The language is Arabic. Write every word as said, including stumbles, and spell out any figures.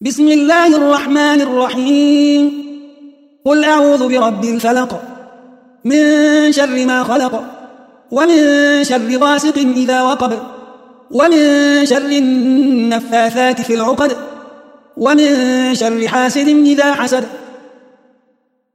بسم الله الرحمن الرحيم قل أعوذ برب الفلق من شر ما خلق ومن شر غاسق إذا وقب ومن شر النفاثات في العقد ومن شر حاسد إذا حسد